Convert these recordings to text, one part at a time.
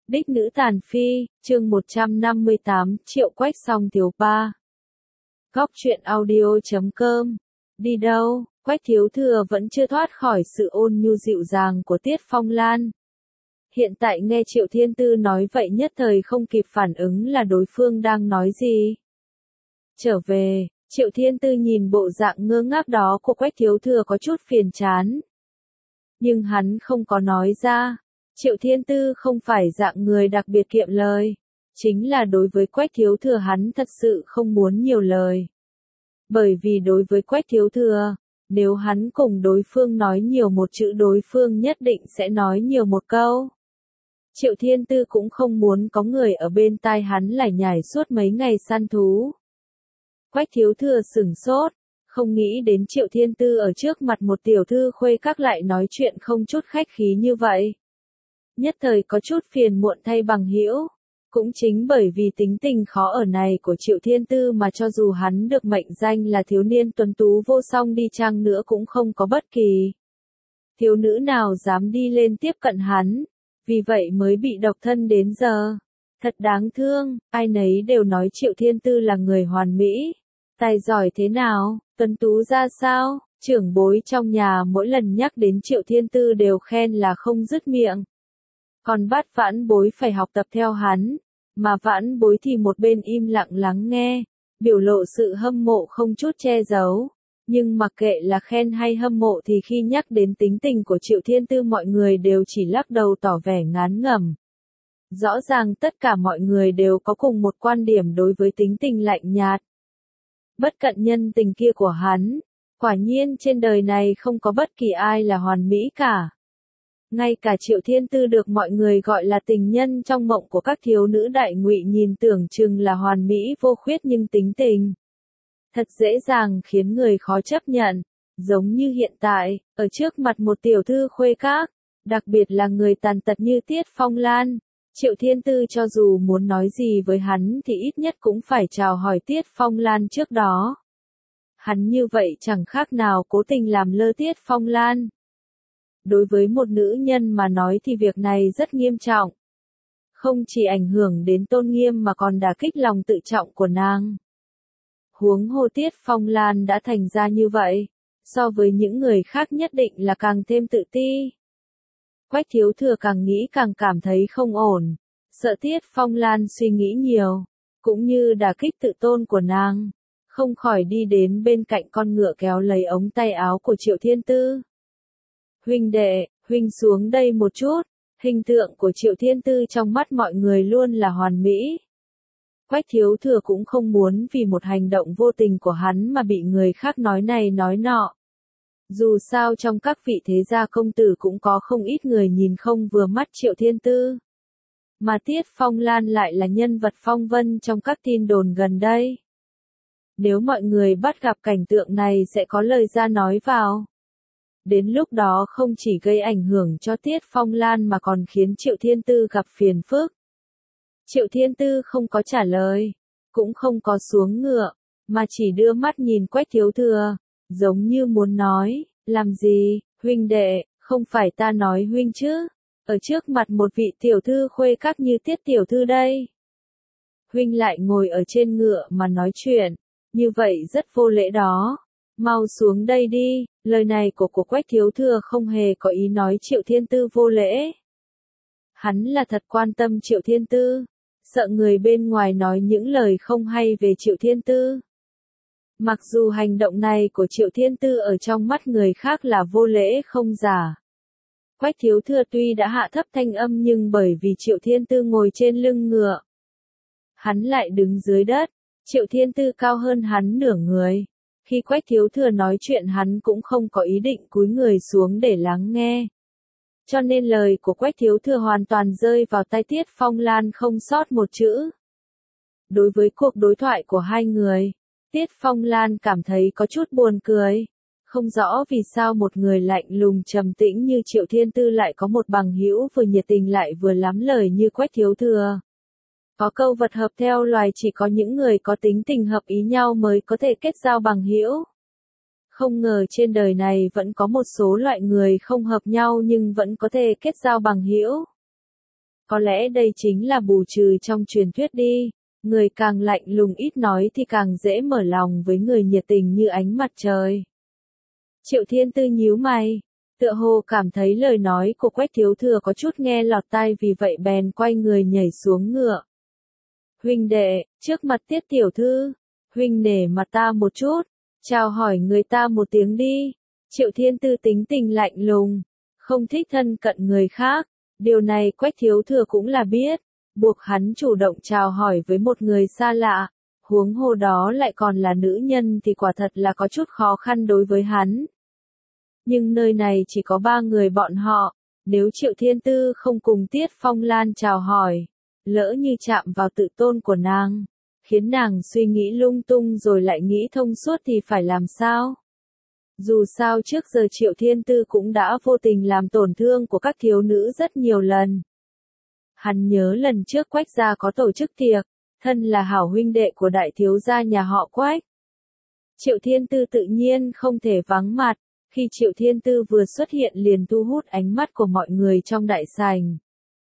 Đích nữ tàn phi, chương 158, Triệu Quách song thiếu 3. Góc truyện audio.com. Đi đâu, Quách thiếu thừa vẫn chưa thoát khỏi sự ôn nhu dịu dàng của Tiết Phong Lan. Hiện tại nghe Triệu Thiên Tư nói vậy nhất thời không kịp phản ứng là đối phương đang nói gì. Trở về, Triệu Thiên Tư nhìn bộ dạng ngơ ngác đó của Quách thiếu thừa có chút phiền chán. Nhưng hắn không có nói ra. Triệu Thiên Tư không phải dạng người đặc biệt kiệm lời. Chính là đối với Quách thiếu thừa hắn thật sự không muốn nhiều lời. Bởi vì đối với Quách thiếu thừa, nếu hắn cùng đối phương nói nhiều một chữ đối phương nhất định sẽ nói nhiều một câu. Triệu Thiên Tư cũng không muốn có người ở bên tai hắn lải nhải suốt mấy ngày săn thú. Quách thiếu thừa sửng sốt, không nghĩ đến Triệu Thiên Tư ở trước mặt một tiểu thư khuê các lại nói chuyện không chút khách khí như vậy. Nhất thời có chút phiền muộn thay bằng hữu. Cũng chính bởi vì tính tình khó ở này của Triệu Thiên Tư mà cho dù hắn được mệnh danh là thiếu niên tuấn tú vô song đi chăng nữa cũng không có bất kỳ thiếu nữ nào dám đi lên tiếp cận hắn. Vì vậy mới bị độc thân đến giờ. Thật đáng thương, ai nấy đều nói Triệu Thiên Tư là người hoàn mỹ. Tài giỏi thế nào, tuấn tú ra sao, trưởng bối trong nhà mỗi lần nhắc đến Triệu Thiên Tư đều khen là không dứt miệng. Còn bắt vãn bối phải học tập theo hắn, mà vãn bối thì một bên im lặng lắng nghe, biểu lộ sự hâm mộ không chút che giấu. Nhưng mặc kệ là khen hay hâm mộ thì khi nhắc đến tính tình của Triệu Thiên Tư mọi người đều chỉ lắc đầu tỏ vẻ ngán ngẩm. Rõ ràng tất cả mọi người đều có cùng một quan điểm đối với tính tình lạnh nhạt. Bất cận nhân tình kia của hắn, quả nhiên trên đời này không có bất kỳ ai là hoàn mỹ cả. Ngay cả Triệu Thiên Tư được mọi người gọi là tình nhân trong mộng của các thiếu nữ đại ngụy nhìn tưởng chừng là hoàn mỹ vô khuyết nhưng tính tình thật dễ dàng khiến người khó chấp nhận, giống như hiện tại, ở trước mặt một tiểu thư khuê các, đặc biệt là người tàn tật như Tiết Phong Lan, Triệu Thiên Tư cho dù muốn nói gì với hắn thì ít nhất cũng phải chào hỏi Tiết Phong Lan trước đó. Hắn như vậy chẳng khác nào cố tình làm lơ Tiết Phong Lan. Đối với một nữ nhân mà nói thì việc này rất nghiêm trọng. Không chỉ ảnh hưởng đến tôn nghiêm mà còn đả kích lòng tự trọng của nàng. Huống hồ Tiết Phong Lan đã thành ra như vậy, so với những người khác nhất định là càng thêm tự ti. Quách thiếu thừa càng nghĩ càng cảm thấy không ổn, sợ Tiết Phong Lan suy nghĩ nhiều, cũng như đả kích tự tôn của nàng, không khỏi đi đến bên cạnh con ngựa kéo lấy ống tay áo của Triệu Thiên Tư. Huynh đệ, huynh xuống đây một chút, hình tượng của Triệu Thiên Tư trong mắt mọi người luôn là hoàn mỹ. Quách thiếu thừa cũng không muốn vì một hành động vô tình của hắn mà bị người khác nói này nói nọ. Dù sao trong các vị thế gia công tử cũng có không ít người nhìn không vừa mắt Triệu Thiên Tư. Mà Tiết Phong Lan lại là nhân vật phong vân trong các tin đồn gần đây. Nếu mọi người bắt gặp cảnh tượng này sẽ có lời ra nói vào. Đến lúc đó không chỉ gây ảnh hưởng cho Tiết Phong Lan mà còn khiến Triệu Thiên Tư gặp phiền phức. Triệu Thiên Tư không có trả lời, cũng không có xuống ngựa, mà chỉ đưa mắt nhìn Quách thiếu thừa, giống như muốn nói, làm gì, huynh đệ, không phải ta nói huynh chứ, ở trước mặt một vị tiểu thư khuê các như Tiết tiểu thư đây. Huynh lại ngồi ở trên ngựa mà nói chuyện, như vậy rất vô lễ đó. Mau xuống đây đi, lời này của Quách thiếu thừa không hề có ý nói Triệu Thiên Tư vô lễ. Hắn là thật quan tâm Triệu Thiên Tư, sợ người bên ngoài nói những lời không hay về Triệu Thiên Tư. Mặc dù hành động này của Triệu Thiên Tư ở trong mắt người khác là vô lễ không giả. Quách thiếu thừa tuy đã hạ thấp thanh âm nhưng bởi vì Triệu Thiên Tư ngồi trên lưng ngựa, hắn lại đứng dưới đất, Triệu Thiên Tư cao hơn hắn nửa người. Khi Quách thiếu thừa nói chuyện hắn cũng không có ý định cúi người xuống để lắng nghe. Cho nên lời của Quách thiếu thừa hoàn toàn rơi vào tai Tiết Phong Lan không sót một chữ. Đối với cuộc đối thoại của hai người, Tiết Phong Lan cảm thấy có chút buồn cười. Không rõ vì sao một người lạnh lùng trầm tĩnh như Triệu Thiên Tư lại có một bằng hữu vừa nhiệt tình lại vừa lắm lời như Quách thiếu thừa. Có câu vật hợp theo loài chỉ có những người có tính tình hợp ý nhau mới có thể kết giao bằng hữu. Không ngờ trên đời này vẫn có một số loại người không hợp nhau nhưng vẫn có thể kết giao bằng hữu. Có lẽ đây chính là bù trừ trong truyền thuyết đi. Người càng lạnh lùng ít nói thì càng dễ mở lòng với người nhiệt tình như ánh mặt trời. Triệu Thiên Tư nhíu mày, tựa hồ cảm thấy lời nói của Quách Thiếu Thừa có chút nghe lọt tai, vì vậy bèn quay người nhảy xuống ngựa. Huynh đệ, trước mặt Tiết tiểu thư, huynh nể mặt ta một chút, chào hỏi người ta một tiếng đi. Triệu Thiên Tư tính tình lạnh lùng, không thích thân cận người khác, điều này Quách Thiếu Thừa cũng là biết, buộc hắn chủ động chào hỏi với một người xa lạ, huống hồ đó lại còn là nữ nhân thì quả thật là có chút khó khăn đối với hắn. Nhưng nơi này chỉ có 3 người bọn họ, nếu Triệu Thiên Tư không cùng Tiết Phong Lan chào hỏi, lỡ như chạm vào tự tôn của nàng, khiến nàng suy nghĩ lung tung rồi lại nghĩ thông suốt thì phải làm sao? Dù sao trước giờ Triệu Thiên Tư cũng đã vô tình làm tổn thương của các thiếu nữ rất nhiều lần. Hắn nhớ lần trước Quách gia có tổ chức tiệc, thân là hảo huynh đệ của đại thiếu gia nhà họ Quách. Triệu Thiên Tư tự nhiên không thể vắng mặt, khi Triệu Thiên Tư vừa xuất hiện liền thu hút ánh mắt của mọi người trong đại sảnh.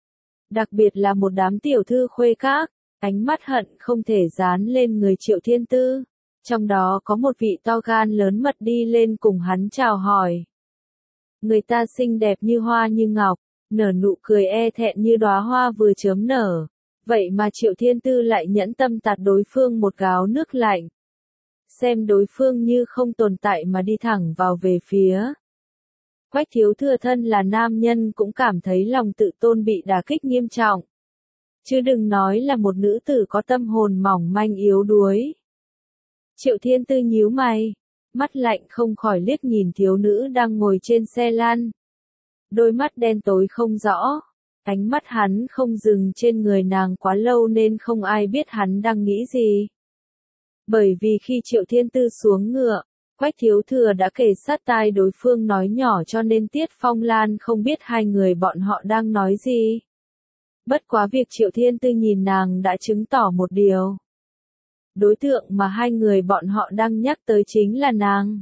Đặc biệt là một đám tiểu thư khuê các, ánh mắt hận không thể dán lên người Triệu Thiên Tư. Trong đó có một vị to gan lớn mật đi lên cùng hắn chào hỏi. Người ta xinh đẹp như hoa như ngọc, nở nụ cười e thẹn như đóa hoa vừa chớm nở. Vậy mà Triệu Thiên Tư lại nhẫn tâm tạt đối phương một gáo nước lạnh. Xem đối phương như không tồn tại mà đi thẳng vào về phía. Quách Thiếu Thừa thân là nam nhân cũng cảm thấy lòng tự tôn bị đả kích nghiêm trọng. Chứ đừng nói là một nữ tử có tâm hồn mỏng manh yếu đuối. Triệu Thiên Tư nhíu mày, mắt lạnh không khỏi liếc nhìn thiếu nữ đang ngồi trên xe lăn. Đôi mắt đen tối không rõ, ánh mắt hắn không dừng trên người nàng quá lâu nên không ai biết hắn đang nghĩ gì. Bởi vì khi Triệu Thiên Tư xuống ngựa, Quách Thiếu Thừa đã kề sát tai đối phương nói nhỏ cho nên Tiết Phong Lan không biết hai người bọn họ đang nói gì. Bất quá việc Triệu Thiên Tư nhìn nàng đã chứng tỏ một điều. Đối tượng mà hai người bọn họ đang nhắc tới chính là nàng.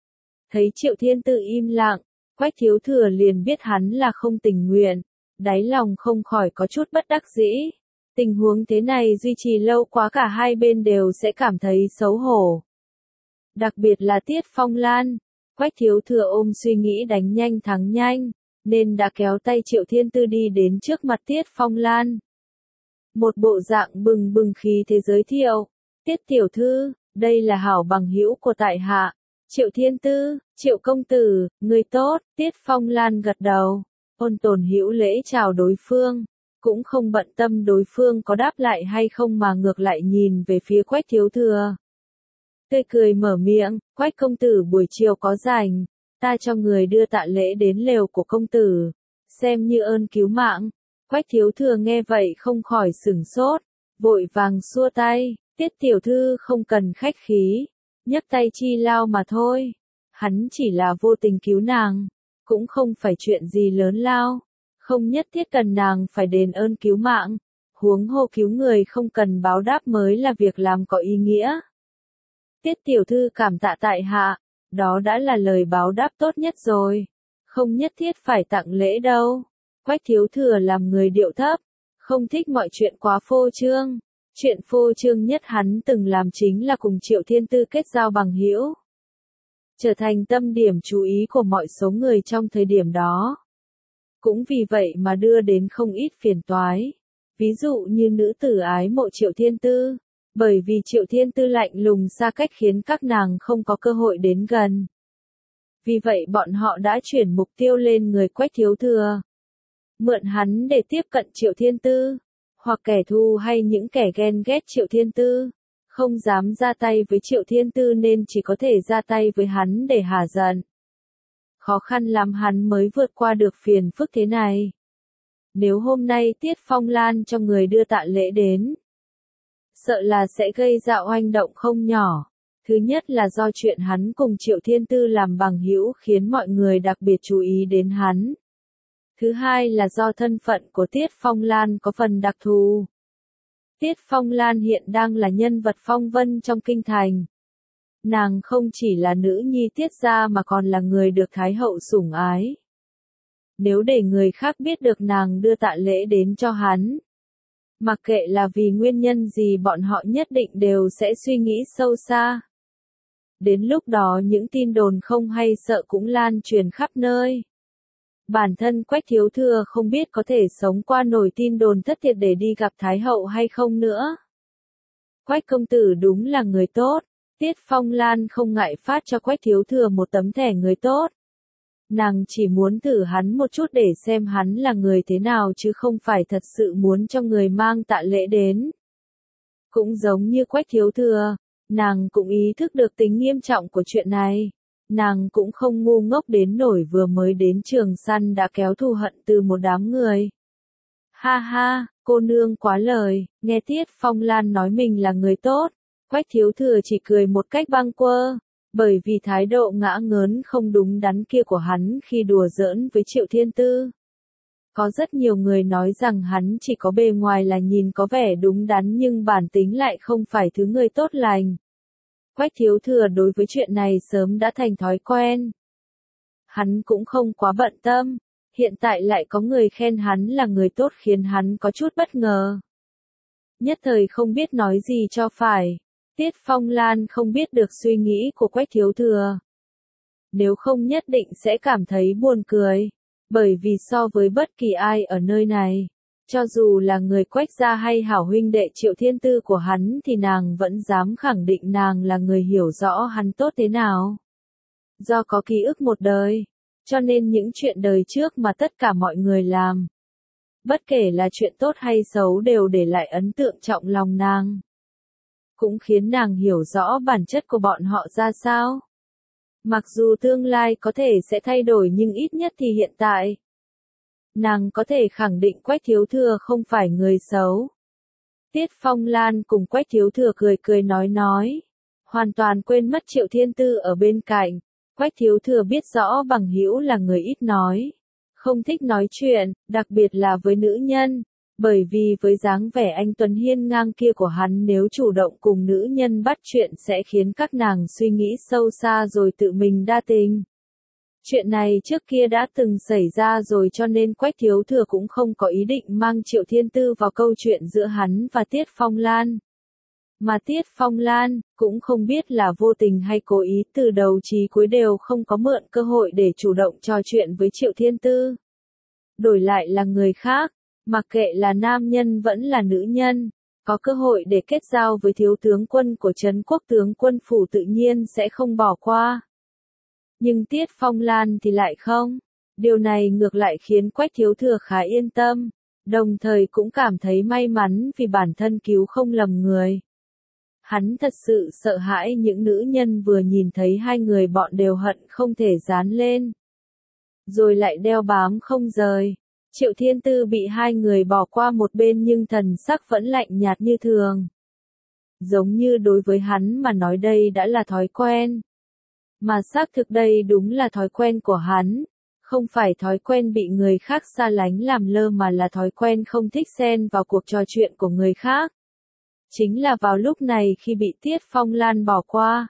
Thấy Triệu Thiên Tư im lặng, Quách Thiếu Thừa liền biết hắn là không tình nguyện, đáy lòng không khỏi có chút bất đắc dĩ. Tình huống thế này duy trì lâu quá cả hai bên đều sẽ cảm thấy xấu hổ. Đặc biệt là Tiết Phong Lan, Quách Thiếu Thừa ôm suy nghĩ đánh nhanh thắng nhanh, nên đã kéo tay Triệu Thiên Tư đi đến trước mặt Tiết Phong Lan. Một bộ dạng bừng bừng khí thế giới thiệu, Tiết tiểu thư, đây là hảo bằng hữu của tại hạ, Triệu Thiên Tư, Triệu công tử, người tốt. Tiết Phong Lan gật đầu, ôn tồn hữu lễ chào đối phương, cũng không bận tâm đối phương có đáp lại hay không mà ngược lại nhìn về phía Quách Thiếu Thừa. Tươi cười mở miệng, Quách công tử buổi chiều có rảnh, ta cho người đưa tạ lễ đến lều của công tử, xem như ơn cứu mạng. Quách Thiếu Thừa nghe vậy không khỏi sửng sốt, vội vàng xua tay, Tiết tiểu thư không cần khách khí, nhấc tay chi lao mà thôi. Hắn chỉ là vô tình cứu nàng, cũng không phải chuyện gì lớn lao, không nhất thiết cần nàng phải đền ơn cứu mạng, huống hồ cứu người không cần báo đáp mới là việc làm có ý nghĩa. Tiết tiểu thư cảm tạ tại hạ, đó đã là lời báo đáp tốt nhất rồi, không nhất thiết phải tặng lễ đâu. Quách Thiếu Thừa làm người điệu thấp, không thích mọi chuyện quá phô trương. Chuyện phô trương nhất hắn từng làm chính là cùng Triệu Thiên Tư kết giao bằng hữu, trở thành tâm điểm chú ý của mọi số người trong thời điểm đó. Cũng vì vậy mà đưa đến không ít phiền toái. Ví dụ như nữ tử ái mộ Triệu Thiên Tư, bởi vì Triệu Thiên Tư lạnh lùng xa cách khiến các nàng không có cơ hội đến gần. Vì vậy bọn họ đã chuyển mục tiêu lên người Quách Thiếu Thừa. Mượn hắn để tiếp cận Triệu Thiên Tư, hoặc kẻ thù hay những kẻ ghen ghét Triệu Thiên Tư, không dám ra tay với Triệu Thiên Tư nên chỉ có thể ra tay với hắn để hả giận. Khó khăn lắm hắn mới vượt qua được phiền phức thế này. Nếu hôm nay Tiết Phong Lan cho người đưa tạ lễ đến, sợ là sẽ gây ra oanh động không nhỏ. Thứ nhất là do chuyện hắn cùng Triệu Thiên Tư làm bằng hữu khiến mọi người đặc biệt chú ý đến hắn. Thứ hai là do thân phận của Tiết Phong Lan có phần đặc thù. Tiết Phong Lan hiện đang là nhân vật phong vân trong kinh thành. Nàng không chỉ là nữ nhi Tiết gia mà còn là người được Thái hậu sủng ái. Nếu để người khác biết được nàng đưa tạ lễ đến cho hắn, mặc kệ là vì nguyên nhân gì bọn họ nhất định đều sẽ suy nghĩ sâu xa. Đến lúc đó những tin đồn không hay sợ cũng lan truyền khắp nơi. Bản thân Quách Thiếu Thừa không biết có thể sống qua nổi tin đồn thất thiệt để đi gặp Thái Hậu hay không nữa. Quách công tử đúng là người tốt. Tiết Phong Lan không ngại phát cho Quách Thiếu Thừa một tấm thẻ người tốt. Nàng chỉ muốn thử hắn một chút để xem hắn là người thế nào chứ không phải thật sự muốn cho người mang tạ lễ đến. Cũng giống như Quách Thiếu Thừa, nàng cũng ý thức được tính nghiêm trọng của chuyện này. Nàng cũng không ngu ngốc đến nổi vừa mới đến Trường Săn đã kéo thù hận từ một đám người. Ha ha, cô nương quá lời, nghe Tiết Phong Lan nói mình là người tốt. Quách Thiếu Thừa chỉ cười một cách bâng quơ, bởi vì thái độ ngã ngớn không đúng đắn kia của hắn khi đùa giỡn với Triệu Thiên Tư. Có rất nhiều người nói rằng hắn chỉ có bề ngoài là nhìn có vẻ đúng đắn nhưng bản tính lại không phải thứ người tốt lành. Quách Thiếu Thừa đối với chuyện này sớm đã thành thói quen. Hắn cũng không quá bận tâm, hiện tại lại có người khen hắn là người tốt khiến hắn có chút bất ngờ. Nhất thời không biết nói gì cho phải. Tiết Phong Lan không biết được suy nghĩ của Quách Thiếu Thừa. Nếu không nhất định sẽ cảm thấy buồn cười. Bởi vì so với bất kỳ ai ở nơi này, cho dù là người Quách gia hay hảo huynh đệ Triệu Thiên Tư của hắn thì nàng vẫn dám khẳng định nàng là người hiểu rõ hắn tốt thế nào. Do có ký ức một đời, cho nên những chuyện đời trước mà tất cả mọi người làm, bất kể là chuyện tốt hay xấu đều để lại ấn tượng trọng lòng nàng. Cũng khiến nàng hiểu rõ bản chất của bọn họ ra sao. Mặc dù tương lai có thể sẽ thay đổi nhưng ít nhất thì hiện tại, nàng có thể khẳng định Quách Thiếu Thừa không phải người xấu. Tiết Phong Lan cùng Quách Thiếu Thừa cười cười nói. Hoàn toàn quên mất Triệu Thiên Tư ở bên cạnh. Quách Thiếu Thừa biết rõ Bằng Hữu là người ít nói, không thích nói chuyện, đặc biệt là với nữ nhân. Bởi vì với dáng vẻ anh tuấn hiên ngang kia của hắn nếu chủ động cùng nữ nhân bắt chuyện sẽ khiến các nàng suy nghĩ sâu xa rồi tự mình đa tình. Chuyện này trước kia đã từng xảy ra rồi cho nên Quách Thiếu Thừa cũng không có ý định mang Triệu Thiên Tư vào câu chuyện giữa hắn và Tiết Phong Lan. Mà Tiết Phong Lan cũng không biết là vô tình hay cố ý từ đầu chí cuối đều không có mượn cơ hội để chủ động trò chuyện với Triệu Thiên Tư. Đổi lại là người khác, mặc kệ là nam nhân vẫn là nữ nhân, có cơ hội để kết giao với thiếu tướng quân của Trấn Quốc tướng quân phủ tự nhiên sẽ không bỏ qua. Nhưng Tiết Phong Lan thì lại không. Điều này ngược lại khiến Quách Thiếu Thừa khá yên tâm, đồng thời cũng cảm thấy may mắn vì bản thân cứu không lầm người. Hắn thật sự sợ hãi những nữ nhân vừa nhìn thấy hai người bọn đều hận không thể dán lên. Rồi lại đeo bám không rời. Triệu Thiên Tư bị hai người bỏ qua một bên nhưng thần sắc vẫn lạnh nhạt như thường. Giống như đối với hắn mà nói đây đã là thói quen. Mà xác thực đây đúng là thói quen của hắn. Không phải thói quen bị người khác xa lánh làm lơ mà là thói quen không thích xen vào cuộc trò chuyện của người khác. Chính là vào lúc này khi bị Tiết Phong Lan bỏ qua.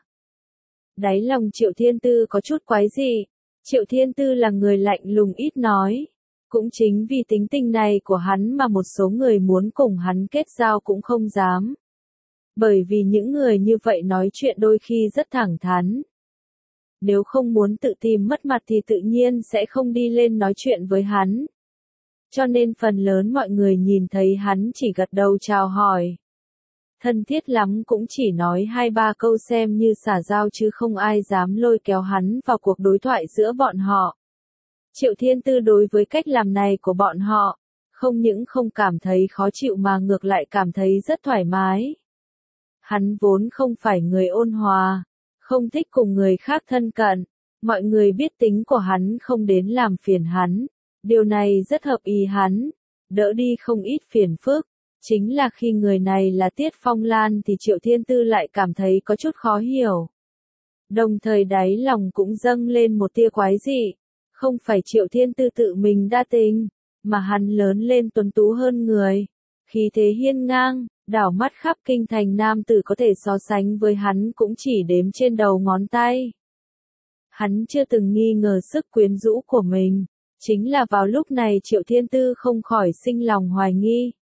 Đáy lòng Triệu Thiên Tư có chút quái dị. Triệu Thiên Tư là người lạnh lùng ít nói. Cũng chính vì tính tình này của hắn mà một số người muốn cùng hắn kết giao cũng không dám. Bởi vì những người như vậy nói chuyện đôi khi rất thẳng thắn. Nếu không muốn tự tìm mất mặt thì tự nhiên sẽ không đi lên nói chuyện với hắn. Cho nên phần lớn mọi người nhìn thấy hắn chỉ gật đầu chào hỏi. Thân thiết lắm cũng chỉ nói 2-3 câu xem như xả giao chứ không ai dám lôi kéo hắn vào cuộc đối thoại giữa bọn họ. Triệu Thiên Tư đối với cách làm này của bọn họ, không những không cảm thấy khó chịu mà ngược lại cảm thấy rất thoải mái. Hắn vốn không phải người ôn hòa, không thích cùng người khác thân cận, mọi người biết tính của hắn không đến làm phiền hắn, điều này rất hợp ý hắn, đỡ đi không ít phiền phức. Chính là khi người này là Tiết Phong Lan thì Triệu Thiên Tư lại cảm thấy có chút khó hiểu. Đồng thời đáy lòng cũng dâng lên một tia quái dị. Không phải Triệu Thiên Tư tự mình đa tình, mà hắn lớn lên tuấn tú hơn người. Khí thế hiên ngang, đảo mắt khắp kinh thành nam tử có thể so sánh với hắn cũng chỉ đếm trên đầu ngón tay. Hắn chưa từng nghi ngờ sức quyến rũ của mình. Chính là vào lúc này Triệu Thiên Tư không khỏi sinh lòng hoài nghi.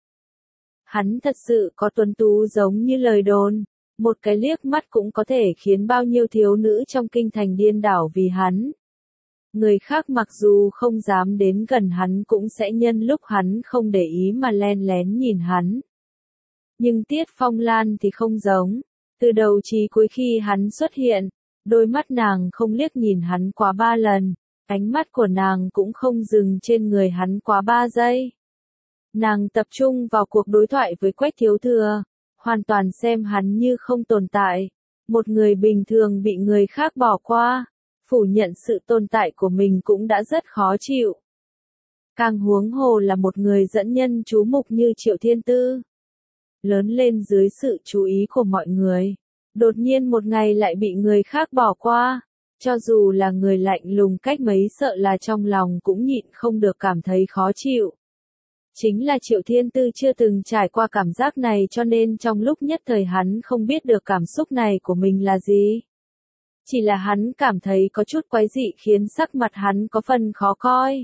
Hắn thật sự có tuấn tú giống như lời đồn, một cái liếc mắt cũng có thể khiến bao nhiêu thiếu nữ trong kinh thành điên đảo vì hắn. Người khác mặc dù không dám đến gần hắn cũng sẽ nhân lúc hắn không để ý mà len lén nhìn hắn. Nhưng Tiết Phong Lan thì không giống, từ đầu chí cuối khi hắn xuất hiện, đôi mắt nàng không liếc nhìn hắn quá 3 lần, ánh mắt của nàng cũng không dừng trên người hắn quá 3 giây. Nàng tập trung vào cuộc đối thoại với Quách Thiếu Thừa, hoàn toàn xem hắn như không tồn tại, một người bình thường bị người khác bỏ qua, phủ nhận sự tồn tại của mình cũng đã rất khó chịu. Càng huống hồ là một người dẫn nhân chú mục như Triệu Thiên Tư. Lớn lên dưới sự chú ý của mọi người, đột nhiên một ngày lại bị người khác bỏ qua, cho dù là người lạnh lùng cách mấy sợ là trong lòng cũng nhịn không được cảm thấy khó chịu. Chính là Triệu Thiên Tư chưa từng trải qua cảm giác này cho nên trong lúc nhất thời hắn không biết được cảm xúc này của mình là gì. Chỉ là hắn cảm thấy có chút quái dị khiến sắc mặt hắn có phần khó coi.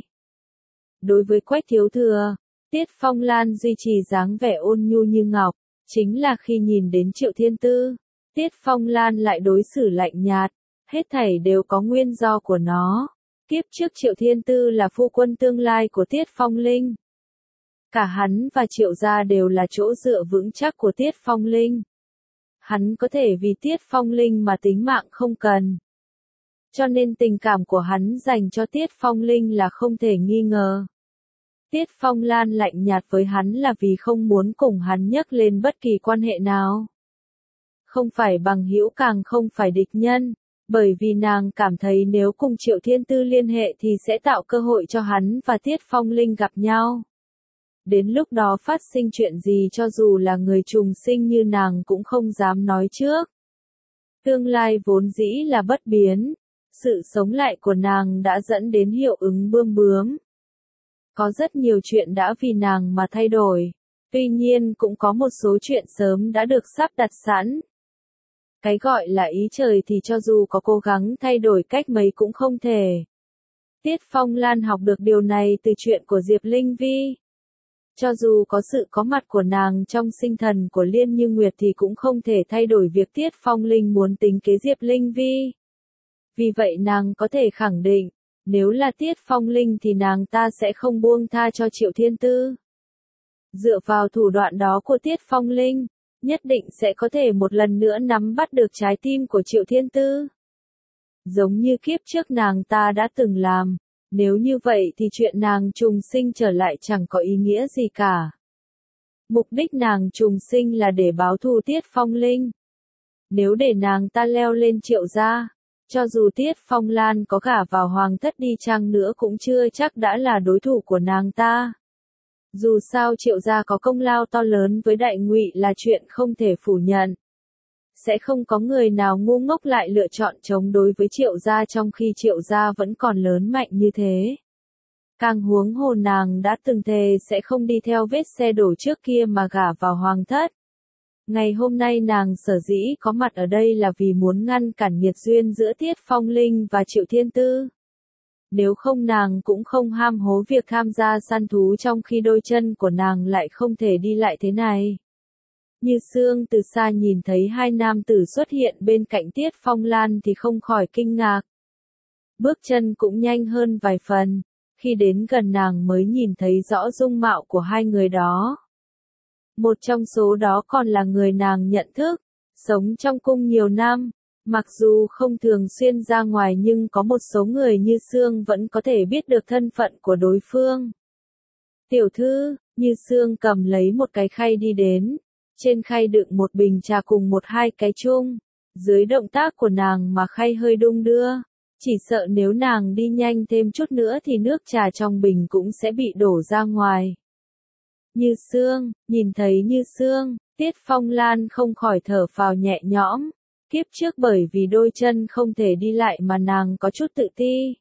Đối với Quách Thiếu Thừa, Tiết Phong Lan duy trì dáng vẻ ôn nhu như ngọc, chính là khi nhìn đến Triệu Thiên Tư, Tiết Phong Lan lại đối xử lạnh nhạt, hết thảy đều có nguyên do của nó. Kiếp trước Triệu Thiên Tư là phu quân tương lai của Tiết Phong Linh. Cả hắn và Triệu gia đều là chỗ dựa vững chắc của Tiết Phong Linh. Hắn có thể vì Tiết Phong Linh mà tính mạng không cần. Cho nên tình cảm của hắn dành cho Tiết Phong Linh là không thể nghi ngờ. Tiết Phong Lan lạnh nhạt với hắn là vì không muốn cùng hắn nhắc lên bất kỳ quan hệ nào. Không phải bằng hữu càng không phải địch nhân, bởi vì nàng cảm thấy nếu cùng Triệu Thiên Tư liên hệ thì sẽ tạo cơ hội cho hắn và Tiết Phong Linh gặp nhau. Đến lúc đó phát sinh chuyện gì cho dù là người trùng sinh như nàng cũng không dám nói trước. Tương lai vốn dĩ là bất biến, sự sống lại của nàng đã dẫn đến hiệu ứng bươm bướm. Có rất nhiều chuyện đã vì nàng mà thay đổi, tuy nhiên cũng có một số chuyện sớm đã được sắp đặt sẵn. Cái gọi là ý trời thì cho dù có cố gắng thay đổi cách mấy cũng không thể. Tiết Phong Lan học được điều này từ chuyện của Diệp Linh Vi. Cho dù có sự có mặt của nàng trong sinh thần của Liên Như Nguyệt thì cũng không thể thay đổi việc Tiết Phong Linh muốn tính kế Diệp Linh Vi. Vì vậy nàng có thể khẳng định, nếu là Tiết Phong Linh thì nàng ta sẽ không buông tha cho Triệu Thiên Tư. Dựa vào thủ đoạn đó của Tiết Phong Linh, nhất định sẽ có thể một lần nữa nắm bắt được trái tim của Triệu Thiên Tư. Giống như kiếp trước nàng ta đã từng làm. Nếu như vậy thì chuyện nàng trùng sinh trở lại chẳng có ý nghĩa gì cả. Mục đích nàng trùng sinh là để báo thù Tiết Phong Linh. Nếu để nàng ta leo lên Triệu gia, cho dù Tiết Phong Lan có gả vào hoàng thất đi chăng nữa cũng chưa chắc đã là đối thủ của nàng ta. Dù sao Triệu gia có công lao to lớn với Đại Ngụy là chuyện không thể phủ nhận. Sẽ không có người nào ngu ngốc lại lựa chọn chống đối với Triệu gia trong khi Triệu gia vẫn còn lớn mạnh như thế. Càng huống hồ nàng đã từng thề sẽ không đi theo vết xe đổ trước kia mà gả vào hoàng thất. Ngày hôm nay nàng sở dĩ có mặt ở đây là vì muốn ngăn cản nghiệt duyên giữa Tiết Phong Linh và Triệu Thiên Tư. Nếu không nàng cũng không ham hố việc tham gia săn thú trong khi đôi chân của nàng lại không thể đi lại thế này. Như Sương từ xa nhìn thấy hai nam tử xuất hiện bên cạnh Tiết Phong Lan thì không khỏi kinh ngạc. Bước chân cũng nhanh hơn vài phần, khi đến gần nàng mới nhìn thấy rõ dung mạo của hai người đó. Một trong số đó còn là người nàng nhận thức, sống trong cung nhiều năm, mặc dù không thường xuyên ra ngoài nhưng có một số người như Sương vẫn có thể biết được thân phận của đối phương. Tiểu thư, Như Sương cầm lấy một cái khay đi đến. Trên khay đựng một bình trà cùng một hai cái chung. Dưới động tác của nàng mà khay hơi đung đưa. Chỉ sợ nếu nàng đi nhanh thêm chút nữa thì nước trà trong bình cũng sẽ bị đổ ra ngoài. Như Sương, nhìn thấy Như Sương, Tiết Phong Lan không khỏi thở phào nhẹ nhõm. Kiếp trước bởi vì đôi chân không thể đi lại mà nàng có chút tự ti.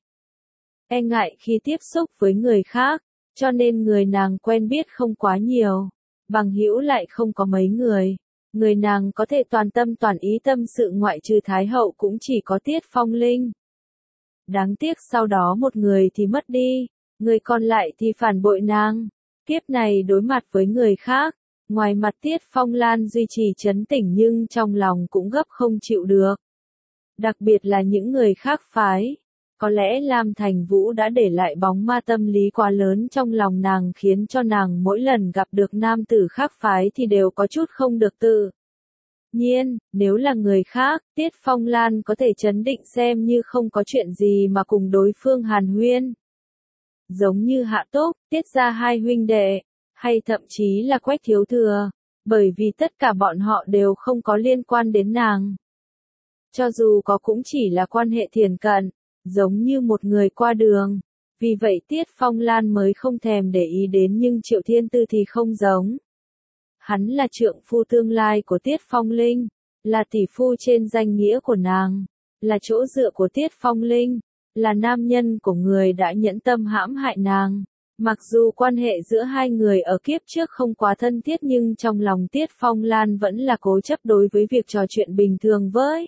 E ngại khi tiếp xúc với người khác, cho nên người nàng quen biết không quá nhiều. Bằng hữu lại không có mấy người. Người nàng có thể toàn tâm toàn ý tâm sự ngoại trừ Thái Hậu cũng chỉ có Tiết Phong Linh. Đáng tiếc sau đó một người thì mất đi. Người còn lại thì phản bội nàng. Kiếp này đối mặt với người khác, ngoài mặt Tiết Phong Lan duy trì trấn tĩnh nhưng trong lòng cũng gấp không chịu được. Đặc biệt là những người khác phái. Có lẽ Lam Thành Vũ đã để lại bóng ma tâm lý quá lớn trong lòng nàng khiến cho nàng mỗi lần gặp được nam tử khác phái thì đều có chút không được tự nhiên. Nếu là người khác, Tiết Phong Lan có thể trấn định xem như không có chuyện gì mà cùng đối phương hàn huyên. Giống như Hạ Túc, Tiết gia hai huynh đệ, hay thậm chí là Quách Thiếu Thừa, bởi vì tất cả bọn họ đều không có liên quan đến nàng. Cho dù có cũng chỉ là quan hệ thiển cận, giống như một người qua đường. Vì vậy Tiết Phong Lan mới không thèm để ý đến, nhưng Triệu Thiên Tư thì không giống. Hắn là trượng phu tương lai của Tiết Phong Linh, là tỷ phu trên danh nghĩa của nàng, là chỗ dựa của Tiết Phong Linh, là nam nhân của người đã nhẫn tâm hãm hại nàng. Mặc dù quan hệ giữa hai người ở kiếp trước không quá thân thiết nhưng trong lòng Tiết Phong Lan vẫn là cố chấp đối với việc trò chuyện bình thường với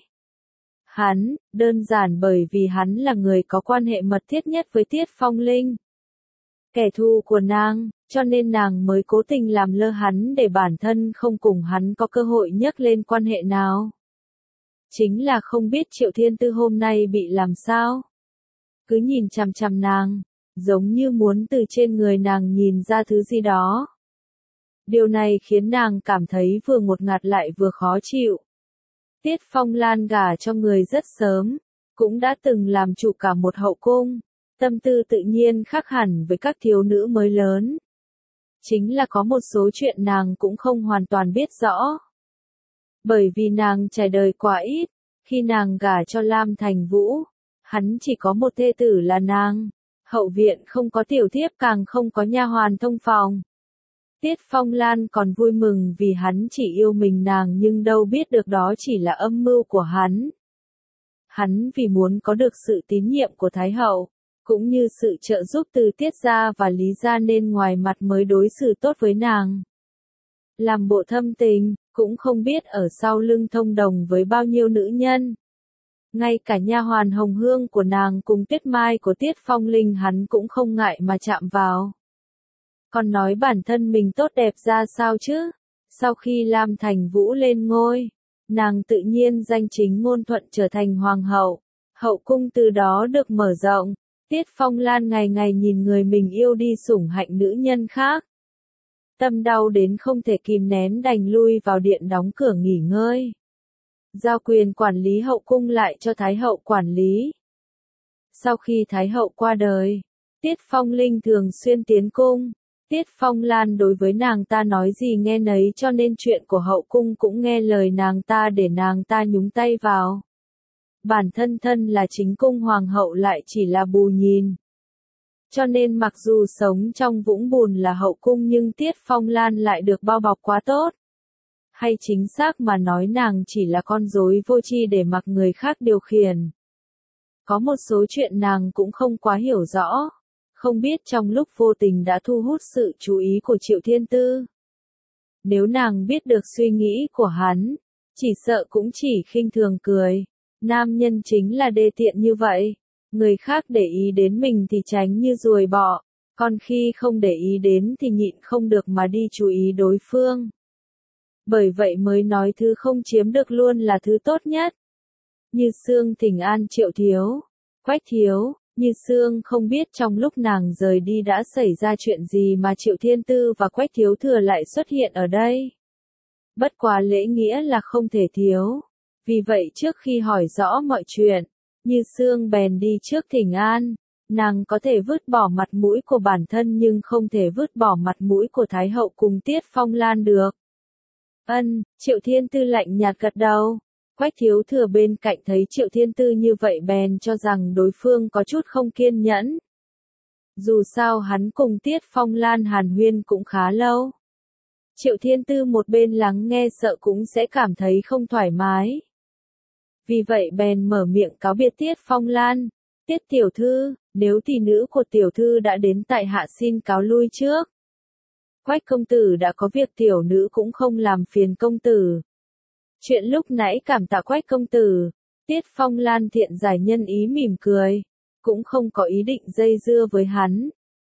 hắn, đơn giản bởi vì hắn là người có quan hệ mật thiết nhất với Tiết Phong Linh. Kẻ thù của nàng, cho nên nàng mới cố tình làm lơ hắn để bản thân không cùng hắn có cơ hội nhắc lên quan hệ nào. Chính là không biết Triệu Thiên Tư hôm nay bị làm sao. Cứ nhìn chằm chằm nàng, giống như muốn từ trên người nàng nhìn ra thứ gì đó. Điều này khiến nàng cảm thấy vừa ngột ngạt lại vừa khó chịu. Tiết Phong Lan gả cho người rất sớm, cũng đã từng làm chủ cả một hậu cung, tâm tư tự nhiên khác hẳn với các thiếu nữ mới lớn. Chính là có một số chuyện nàng cũng không hoàn toàn biết rõ. Bởi vì nàng trải đời quá ít, khi nàng gả cho Lam Thành Vũ, hắn chỉ có một thê tử là nàng, hậu viện không có tiểu thiếp càng không có nha hoàn thông phòng. Tiết Phong Lan còn vui mừng vì hắn chỉ yêu mình nàng nhưng đâu biết được đó chỉ là âm mưu của hắn. Hắn vì muốn có được sự tín nhiệm của Thái Hậu, cũng như sự trợ giúp từ Tiết gia và Lý gia nên ngoài mặt mới đối xử tốt với nàng. Làm bộ thâm tình, cũng không biết ở sau lưng thông đồng với bao nhiêu nữ nhân. Ngay cả nha hoàn Hồng Hương của nàng cùng Tuyết Mai của Tiết Phong Linh hắn cũng không ngại mà chạm vào. Còn nói bản thân mình tốt đẹp ra sao chứ? Sau khi Lam Thành Vũ lên ngôi, nàng tự nhiên danh chính ngôn thuận trở thành hoàng hậu. Hậu cung từ đó được mở rộng. Tiết Phong Lan ngày ngày nhìn người mình yêu đi sủng hạnh nữ nhân khác. Tâm đau đến không thể kìm nén đành lui vào điện đóng cửa nghỉ ngơi. Giao quyền quản lý hậu cung lại cho Thái Hậu quản lý. Sau khi Thái Hậu qua đời, Tiết Phong Linh thường xuyên tiến cung. Tiết Phong Lan đối với nàng ta nói gì nghe nấy cho nên chuyện của hậu cung cũng nghe lời nàng ta để nàng ta nhúng tay vào. Bản thân thân là chính cung hoàng hậu lại chỉ là bù nhìn. Cho nên mặc dù sống trong vũng bùn là hậu cung nhưng Tiết Phong Lan lại được bao bọc quá tốt. Hay chính xác mà nói nàng chỉ là con rối vô tri để mặc người khác điều khiển. Có một số chuyện nàng cũng không quá hiểu rõ. Không biết trong lúc vô tình đã thu hút sự chú ý của Triệu Thiên Tư. Nếu nàng biết được suy nghĩ của hắn, chỉ sợ cũng chỉ khinh thường cười. Nam nhân chính là đê tiện như vậy. Người khác để ý đến mình thì tránh như ruồi bọ. Còn khi không để ý đến thì nhịn không được mà đi chú ý đối phương. Bởi vậy mới nói thứ không chiếm được luôn là thứ tốt nhất. Như Sương thỉnh an Triệu Thiếu, Quách Thiếu. Như Sương không biết trong lúc nàng rời đi đã xảy ra chuyện gì mà Triệu Thiên Tư và Quách Thiếu Thừa lại xuất hiện ở đây. Bất quá lễ nghĩa là không thể thiếu. Vì vậy trước khi hỏi rõ mọi chuyện, Như Sương bèn đi trước thỉnh an. Nàng có thể vứt bỏ mặt mũi của bản thân nhưng không thể vứt bỏ mặt mũi của Thái Hậu cùng Tiết Phong Lan được. Triệu Thiên Tư lạnh nhạt gật đầu. Quách Thiếu Thừa bên cạnh thấy Triệu Thiên Tư như vậy bèn cho rằng đối phương có chút không kiên nhẫn. Dù sao hắn cùng Tiết Phong Lan hàn huyên cũng khá lâu. Triệu Thiên Tư một bên lắng nghe sợ cũng sẽ cảm thấy không thoải mái. Vì vậy bèn mở miệng cáo biệt Tiết Phong Lan. Tiết tiểu thư, nếu tỷ nữ của tiểu thư đã đến tại hạ xin cáo lui trước. Quách công tử đã có việc tiểu nữ cũng không làm phiền công tử. Chuyện lúc nãy cảm tạ Quách công tử. Tiết Phong Lan thiện giải nhân ý mỉm cười. Cũng không có ý định dây dưa với hắn.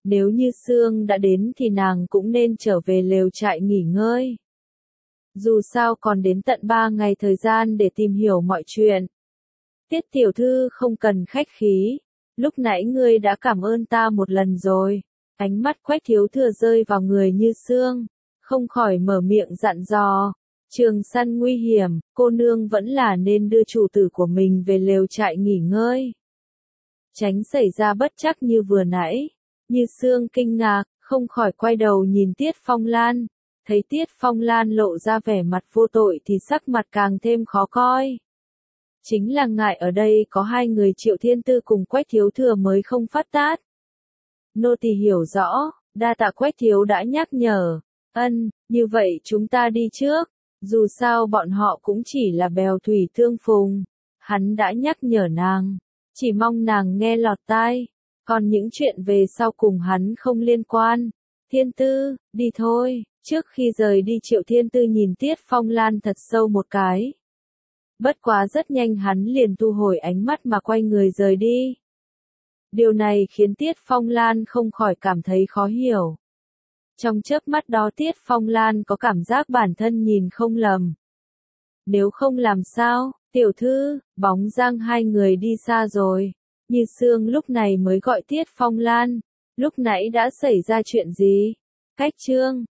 Nếu Như Sương đã đến thì nàng cũng nên trở về lều trại nghỉ ngơi. Dù sao còn đến tận 3 ngày thời gian để tìm hiểu mọi chuyện. Tiết tiểu thư không cần khách khí. Lúc nãy ngươi đã cảm ơn ta một lần rồi. Ánh mắt Quách Thiếu Thừa rơi vào người Như Sương, không khỏi mở miệng dặn dò. Trường săn nguy hiểm, cô nương vẫn là nên đưa chủ tử của mình về lều trại nghỉ ngơi. Tránh xảy ra bất trắc như vừa nãy. Như Sương kinh ngạc, không khỏi quay đầu nhìn Tiết Phong Lan. Thấy Tiết Phong Lan lộ ra vẻ mặt vô tội thì sắc mặt càng thêm khó coi. Chính là ngại ở đây có hai người Triệu Thiên Tư cùng Quách Thiếu Thừa mới không phát tát. Nô tỳ hiểu rõ, đa tạ Quách Thiếu đã nhắc nhở. Ân, như vậy chúng ta đi trước. Dù sao bọn họ cũng chỉ là bèo thủy tương phùng. Hắn đã nhắc nhở nàng. Chỉ mong nàng nghe lọt tai. Còn những chuyện về sau cùng hắn không liên quan. Thiên Tư, đi thôi. Trước khi rời đi Triệu Thiên Tư nhìn Tiết Phong Lan thật sâu một cái. Bất quá rất nhanh hắn liền thu hồi ánh mắt mà quay người rời đi. Điều này khiến Tiết Phong Lan không khỏi cảm thấy khó hiểu. Trong chớp mắt đó Tiết Phong Lan có cảm giác bản thân nhìn không lầm. Nếu không làm sao, tiểu thư, bóng dáng hai người đi xa rồi. Như Sương lúc này mới gọi Tiết Phong Lan. Lúc nãy đã xảy ra chuyện gì? Cách chương